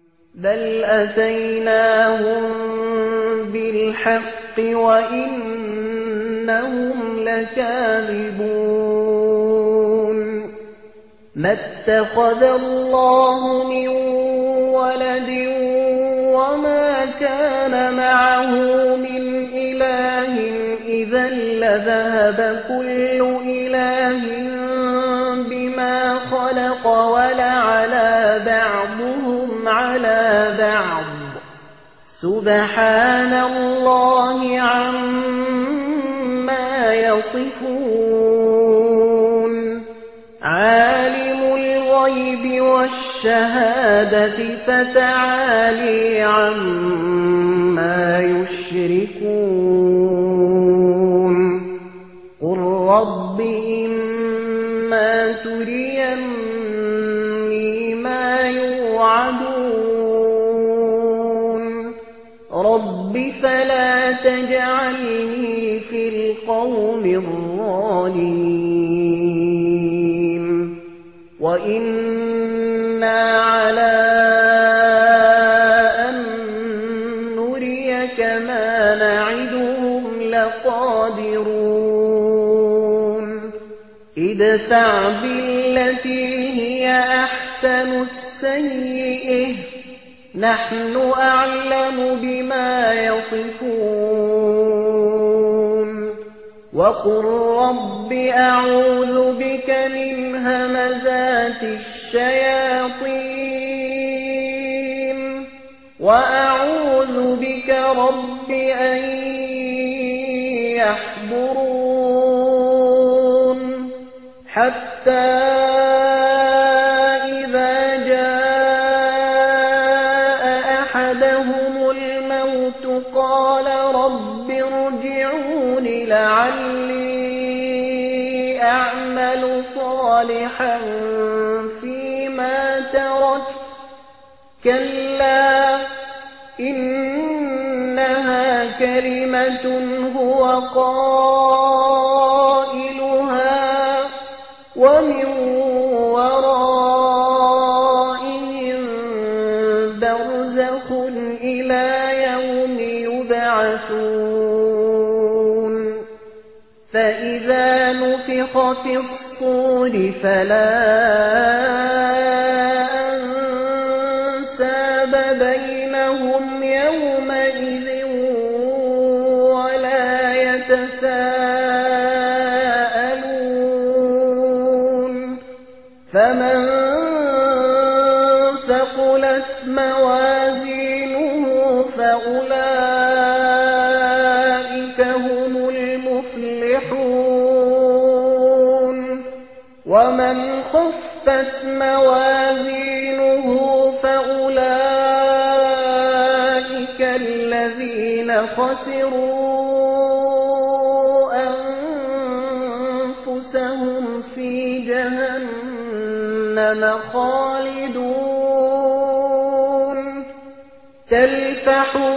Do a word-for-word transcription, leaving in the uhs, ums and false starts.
بل أتيناهم بالحق وإنهم لكاذبون ما اتخذ الله من ولد وما كان معه من إله إذا لذهب كل إله بما خلق ولعلى بعضهم على بعض سبحان الله عما يصفون عالم الغيب والشهادة فتعالي عما يشركون قل رب إما تريني ما يوعدون رب فلا تجعلني في القوم الظالمين وإنا على أن نريك ما نعدهم لقادرون ادفع بالتي هي أحسن السيئة نحن أعلم بما يصفون وقل رب أعوذ بك من همزات الشياطين وأعوذ بك رب أن يحضرون حتى إذا جاء أحدهم الموت قال رب ارجعون لعلي أعمل صالحا فيما تركت كلا إنها كلمة هو قائلها ومن ورائهم برزخ إلى يوم يبعثون فإذا نفخ في الصور فلا أنساب بينهم يومئذ ولا يتساءلون فمن ثقلت موازينه فأولئك هم المفلحون ومن خفت موازينه فأولئك الذين خسروا أنفسهم في جهنم خالدون تلفح